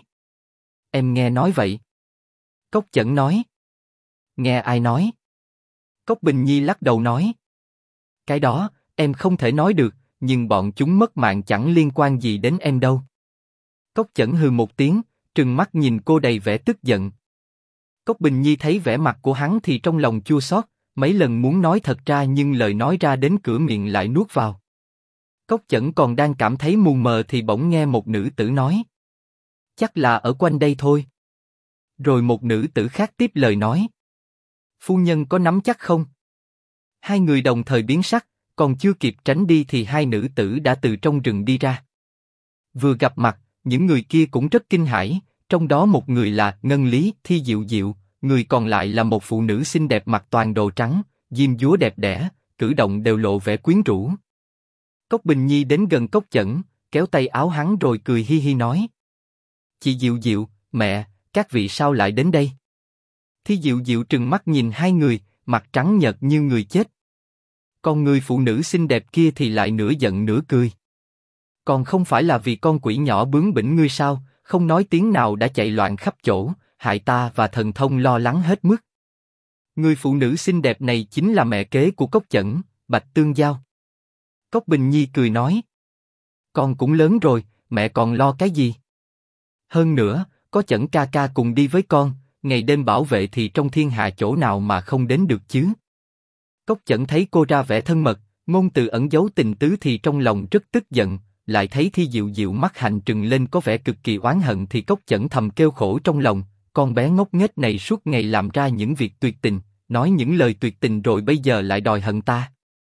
Em nghe nói vậy. Cốc Chẩn nói. Nghe ai nói? Cốc Bình Nhi lắc đầu nói. Cái đó, em không thể nói được, nhưng bọn chúng mất mạng chẳng liên quan gì đến em đâu. Cốc Chẩn hừ một tiếng, trừng mắt nhìn cô đầy vẻ tức giận. Cốc Bình Nhi thấy vẻ mặt của hắn thì trong lòng chua xót, mấy lần muốn nói thật ra nhưng lời nói ra đến cửa miệng lại nuốt vào. Cốc Chẩn còn đang cảm thấy mù mờ thì bỗng nghe một nữ tử nói. Chắc là ở quanh đây thôi. Rồi một nữ tử khác tiếp lời nói. Phu nhân có nắm chắc không? Hai người đồng thời biến sắc, còn chưa kịp tránh đi thì hai nữ tử đã từ trong rừng đi ra. Vừa gặp mặt, những người kia cũng rất kinh hãi, trong đó một người là Ngân Lý Thi Diệu Diệu, người còn lại là một phụ nữ xinh đẹp mặc toàn đồ trắng, diêm dúa đẹp đẽ, cử động đều lộ vẻ quyến rũ. Cốc Bình Nhi đến gần Cốc Chẩn, kéo tay áo hắn rồi cười hi hi nói. Chị Diệu Diệu, mẹ, các vị sao lại đến đây? Thi Diệu Diệu trừng mắt nhìn hai người, mặt trắng nhợt như người chết. Còn người phụ nữ xinh đẹp kia thì lại nửa giận nửa cười. Còn không phải là vì con quỷ nhỏ bướng bỉnh ngươi sao, không nói tiếng nào đã chạy loạn khắp chỗ, hại ta và thần thông lo lắng hết mức. Người phụ nữ xinh đẹp này chính là mẹ kế của Cốc Chẩn, Bạch Tương Giao. Cốc Bình Nhi cười nói. Con cũng lớn rồi, mẹ còn lo cái gì? Hơn nữa, có Chẩn ca ca cùng đi với con, ngày đêm bảo vệ thì trong thiên hạ chỗ nào mà không đến được chứ? Cốc Chẩn thấy cô ra vẻ thân mật, ngôn từ ẩn giấu tình tứ thì trong lòng rất tức giận, lại thấy Thi Diệu Diệu mắt hạnh trừng lên có vẻ cực kỳ oán hận thì Cốc Chẩn thầm kêu khổ trong lòng, con bé ngốc nghếch này suốt ngày làm ra những việc tuyệt tình, nói những lời tuyệt tình rồi bây giờ lại đòi hận ta.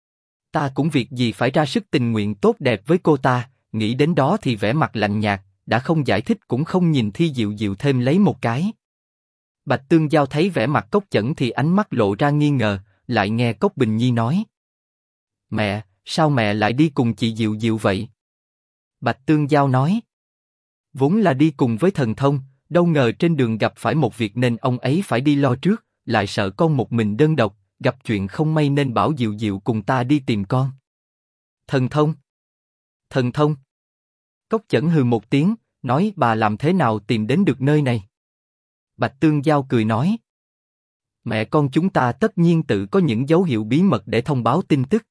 Ta cũng việc gì phải ra sức tình nguyện tốt đẹp với cô ta, nghĩ đến đó thì vẻ mặt lạnh nhạt, đã không giải thích cũng không nhìn Thi Diệu Diệu thêm lấy một cái. Bạch Tương Giao thấy vẻ mặt Cốc Chẩn thì ánh mắt lộ ra nghi ngờ, lại nghe Cốc Bình Nhi nói. Mẹ, sao mẹ lại đi cùng chị Diệu Diệu vậy? Bạch Tương Giao nói. Vốn là đi cùng với Thần Thông, đâu ngờ trên đường gặp phải một việc nên ông ấy phải đi lo trước, lại sợ con một mình đơn độc, gặp chuyện không may nên bảo Diệu Diệu cùng ta đi tìm con. Thần Thông? Thần Thông? Cốc Chẩn hừ một tiếng, nói bà làm thế nào tìm đến được nơi này? Bạch Tương Giao cười nói. Mẹ con chúng ta tất nhiên tự có những dấu hiệu bí mật để thông báo tin tức.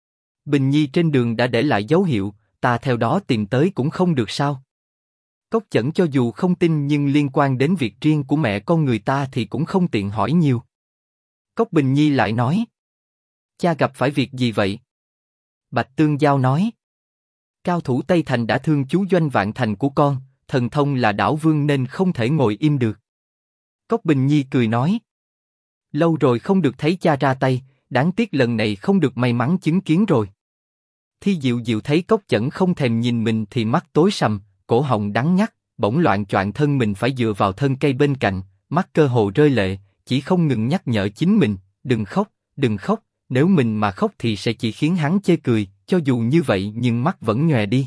Bình Nhi trên đường đã để lại dấu hiệu, ta theo đó tìm tới cũng không được sao? Cốc Chẩn cho dù không tin nhưng liên quan đến việc riêng của mẹ con người ta thì cũng không tiện hỏi nhiều. Cốc Bình Nhi lại nói. Cha gặp phải việc gì vậy? Bạch Tương Giao nói. Cao thủ Tây Thành đã thương chú Doanh Vạn Thành của con, Thần Thông là đảo vương nên không thể ngồi im được. Cốc Bình Nhi cười nói. Lâu rồi không được thấy cha ra tay, đáng tiếc lần này không được may mắn chứng kiến rồi. Thi Diệu Diệu thấy Cốc Chẩn không thèm nhìn mình thì mắt tối sầm, cổ họng đắng ngắt, bỗng loạng choạng thân mình phải dựa vào thân cây bên cạnh, mắt cơ hồ rơi lệ, chỉ không ngừng nhắc nhở chính mình, đừng khóc, đừng khóc, nếu mình mà khóc thì sẽ chỉ khiến hắn chê cười, cho dù như vậy nhưng mắt vẫn nhòe đi.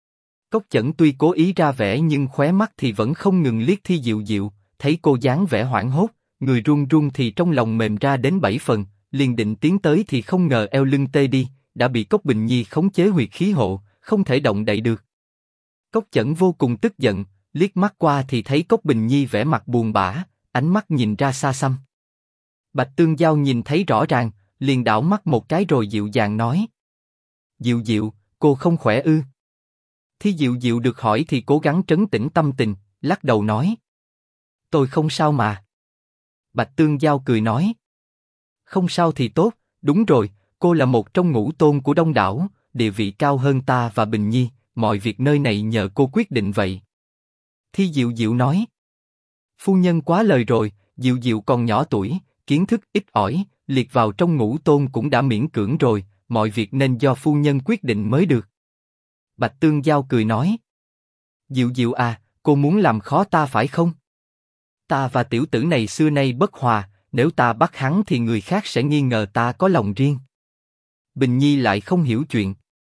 Cốc Chẩn tuy cố ý ra vẻ nhưng khóe mắt thì vẫn không ngừng liếc Thi Diệu Diệu, thấy cô dáng vẻ hoảng hốt, người run run thì trong lòng mềm ra đến 7 phần, liền định tiến tới thì không ngờ eo lưng tê đi, đã bị Cốc Bình Nhi khống chế huyệt khí hộ, không thể động đậy được. Cốc Chẩn vô cùng tức giận, liếc mắt qua thì thấy Cốc Bình Nhi vẻ mặt buồn bã, ánh mắt nhìn ra xa xăm. Bạch Tương Giao nhìn thấy rõ ràng, liền đảo mắt một cái rồi dịu dàng nói. Diệu Diệu, cô không khỏe ư? Thi Diệu Diệu được hỏi thì cố gắng trấn tĩnh tâm tình, lắc đầu nói. Tôi không sao mà. Bạch Tương Giao cười nói. Không sao thì tốt, đúng rồi, cô là một trong ngũ tôn của Đông Đảo, địa vị cao hơn ta và Bình Nhi, mọi việc nơi này nhờ cô quyết định vậy. Thi Diệu Diệu nói. Phu nhân quá lời rồi, Diệu Diệu còn nhỏ tuổi, kiến thức ít ỏi, liệt vào trong ngũ tôn cũng đã miễn cưỡng rồi, mọi việc nên do phu nhân quyết định mới được. Bạch Tương Giao cười nói. Diệu Diệu à, cô muốn làm khó ta phải không? Ta và tiểu tử này xưa nay bất hòa, nếu ta bắt hắn thì người khác sẽ nghi ngờ ta có lòng riêng. Bình Nhi lại không hiểu chuyện.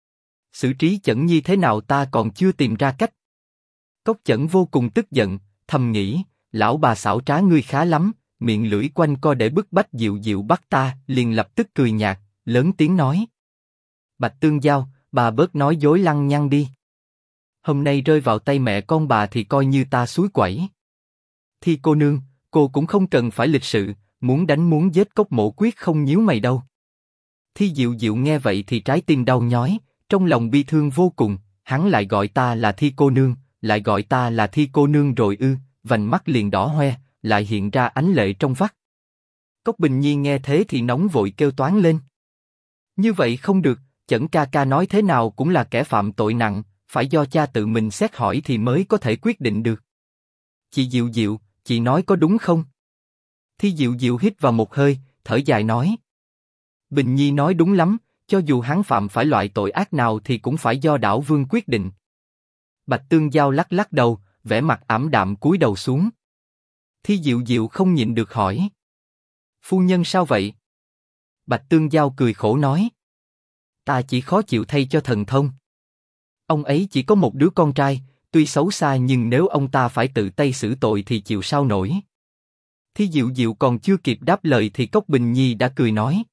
Xử trí Chẩn Nhi thế nào ta còn chưa tìm ra cách. Cốc Chẩn vô cùng tức giận, thầm nghĩ, lão bà xảo trá ngươi khá lắm, miệng lưỡi quanh co để bức bách Diệu Diệu bắt ta, liền lập tức cười nhạt, lớn tiếng nói. Bạch Tương Giao, bà bớt nói dối lăng nhăng đi. Hôm nay rơi vào tay mẹ con bà thì coi như ta suối quẩy. Thi cô nương, cô cũng không cần phải lịch sự, muốn đánh muốn giết Cốc Mộ quyết không nhíu mày đâu. Thi Diệu Diệu nghe vậy thì trái tim đau nhói, trong lòng bi thương vô cùng, hắn lại gọi ta là Thi cô nương, lại gọi ta là Thi cô nương rồi ư? Vành mắt liền đỏ hoe, lại hiện ra ánh lệ trong vắt. Cốc Bình Nhi nghe thế thì nóng vội kêu toáng lên. Như vậy không được, Chẩn ca ca nói thế nào cũng là kẻ phạm tội nặng, phải do cha tự mình xét hỏi thì mới có thể quyết định được. Chị Diệu Diệu, chị nói có đúng không? Thi Diệu Diệu hít vào một hơi, thở dài nói. Bình Nhi nói đúng lắm, cho dù hắn phạm phải loại tội ác nào thì cũng phải do đảo vương quyết định. Bạch Tương Giao lắc lắc đầu, vẻ mặt ảm đạm cúi đầu xuống. Thi Diệu Diệu không nhịn được hỏi. Phu nhân sao vậy? Bạch Tương Giao cười khổ nói. Ta chỉ khó chịu thay cho Thần Thông. Ông ấy chỉ có một đứa con trai, tuy xấu xa nhưng nếu ông ta phải tự tay xử tội thì chịu sao nổi. Thi Diệu Diệu còn chưa kịp đáp lời thì Cốc Bình Nhi đã cười nói.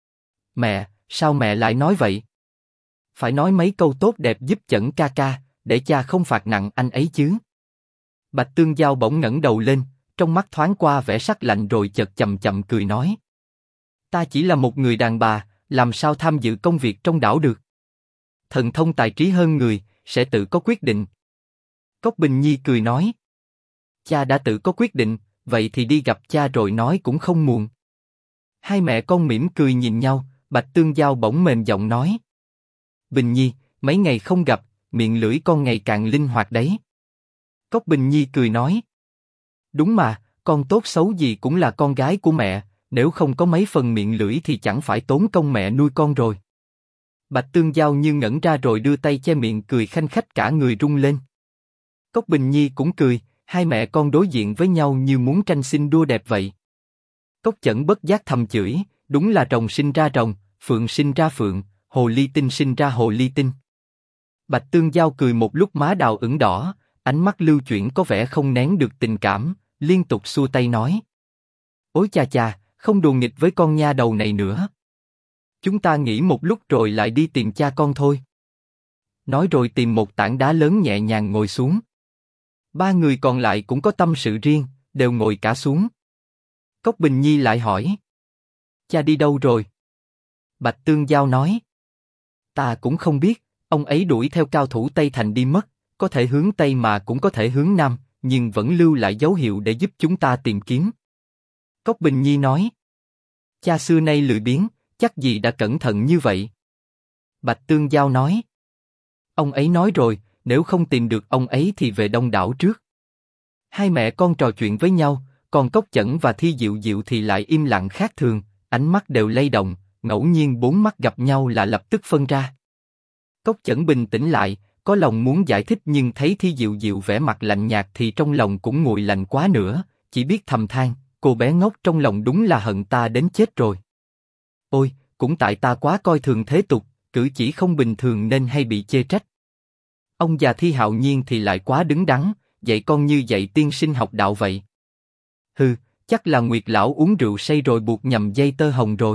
Mẹ, sao mẹ lại nói vậy? Phải nói mấy câu tốt đẹp giúp Chẩn ca ca, để cha không phạt nặng anh ấy chứ. Bạch Tương Giao bỗng ngẩng đầu lên, trong mắt thoáng qua vẻ sắc lạnh rồi chợt chậm chậm cười nói. Ta chỉ là một người đàn bà, làm sao tham dự công việc trong đảo được? Thần Thông tài trí hơn người, sẽ tự có quyết định. Cốc Bình Nhi cười nói. Cha đã tự có quyết định, vậy thì đi gặp cha rồi nói cũng không muộn. Hai mẹ con mỉm cười nhìn nhau, Bạch Tương Giao bỗng mềm giọng nói. Bình Nhi, mấy ngày không gặp, miệng lưỡi con ngày càng linh hoạt đấy. Cốc Bình Nhi cười nói. Đúng mà, con tốt xấu gì cũng là con gái của mẹ, nếu không có mấy phần miệng lưỡi thì chẳng phải tốn công mẹ nuôi con rồi. Bạch Tương Giao như ngẩn ra rồi đưa tay che miệng cười khanh khách cả người rung lên. Cốc Bình Nhi cũng cười, hai mẹ con đối diện với nhau như muốn tranh sinh đua đẹp vậy. Cốc Chẩn bất giác thầm chửi, đúng là rồng sinh ra rồng, phượng sinh ra phượng, hồ ly tinh sinh ra hồ ly tinh. Bạch Tương Giao cười một lúc má đào ửng đỏ, ánh mắt lưu chuyển có vẻ không nén được tình cảm, liên tục xua tay nói. Ôi cha cha, không đùa nghịch với con nha đầu này nữa. Chúng ta nghỉ một lúc rồi lại đi tìm cha con thôi. Nói rồi tìm một tảng đá lớn nhẹ nhàng ngồi xuống. Ba người còn lại cũng có tâm sự riêng, đều ngồi cả xuống. Cốc Bình Nhi lại hỏi. Cha đi đâu rồi? Bạch Tương Giao nói. Ta cũng không biết, ông ấy đuổi theo cao thủ Tây Thành đi mất, có thể hướng Tây mà cũng có thể hướng Nam, nhưng vẫn lưu lại dấu hiệu để giúp chúng ta tìm kiếm. Cốc Bình Nhi nói. Cha xưa nay lười biếng, chắc gì đã cẩn thận như vậy. Bạch Tương Giao nói. Ông ấy nói rồi, nếu không tìm được ông ấy thì về Đông Đảo trước. Hai mẹ con trò chuyện với nhau, còn Cốc Chẩn và Thi Diệu Diệu thì lại im lặng khác thường, ánh mắt đều lay động, ngẫu nhiên bốn mắt gặp nhau là lập tức phân ra. Cốc Chẩn bình tĩnh lại, có lòng muốn giải thích nhưng thấy Thi Diệu Diệu vẻ mặt lạnh nhạt thì trong lòng cũng nguội lạnh quá nữa, chỉ biết thầm than, cô bé ngốc trong lòng đúng là hận ta đến chết rồi. Ôi, cũng tại ta quá coi thường thế tục, cử chỉ không bình thường nên hay bị chê trách. Ông già Thi Hạo Nhiên thì lại quá đứng đắn, dạy con như dạy tiên sinh học đạo vậy. Hừ, chắc là Nguyệt lão uống rượu say rồi buộc nhầm dây tơ hồng rồi.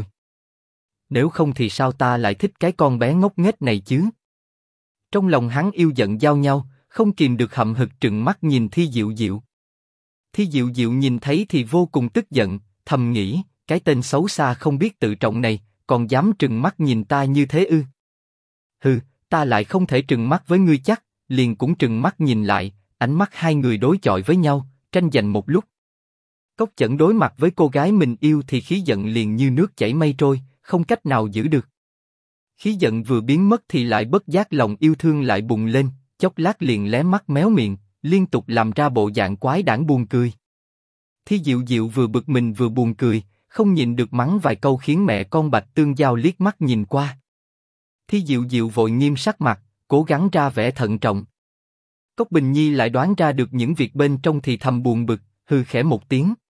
Nếu không thì sao ta lại thích cái con bé ngốc nghếch này chứ? Trong lòng hắn yêu giận giao nhau, không kìm được hậm hực trừng mắt nhìn Thi Diệu Diệu. Thi Diệu Diệu nhìn thấy thì vô cùng tức giận, thầm nghĩ, cái tên xấu xa không biết tự trọng này, còn dám trừng mắt nhìn ta như thế ư? Hừ, ta lại không thể trừng mắt với ngươi chắc, liền cũng trừng mắt nhìn lại, ánh mắt hai người đối chọi với nhau, tranh giành một lúc. Cốc Chẩn đối mặt với cô gái mình yêu thì khí giận liền như nước chảy mây trôi, không cách nào giữ được. Khí giận vừa biến mất thì lại bất giác lòng yêu thương lại bùng lên, chốc lát liền lé mắt méo miệng, liên tục làm ra bộ dạng quái đản buồn cười. Thi Diệu Diệu vừa bực mình vừa buồn cười, không nhịn được mắng vài câu khiến mẹ con Bạch Tương Giao liếc mắt nhìn qua. Thi Diệu Diệu vội nghiêm sắc mặt, cố gắng ra vẻ thận trọng. Cốc Bình Nhi lại đoán ra được những việc bên trong thì thầm buồn bực, hừ khẽ một tiếng.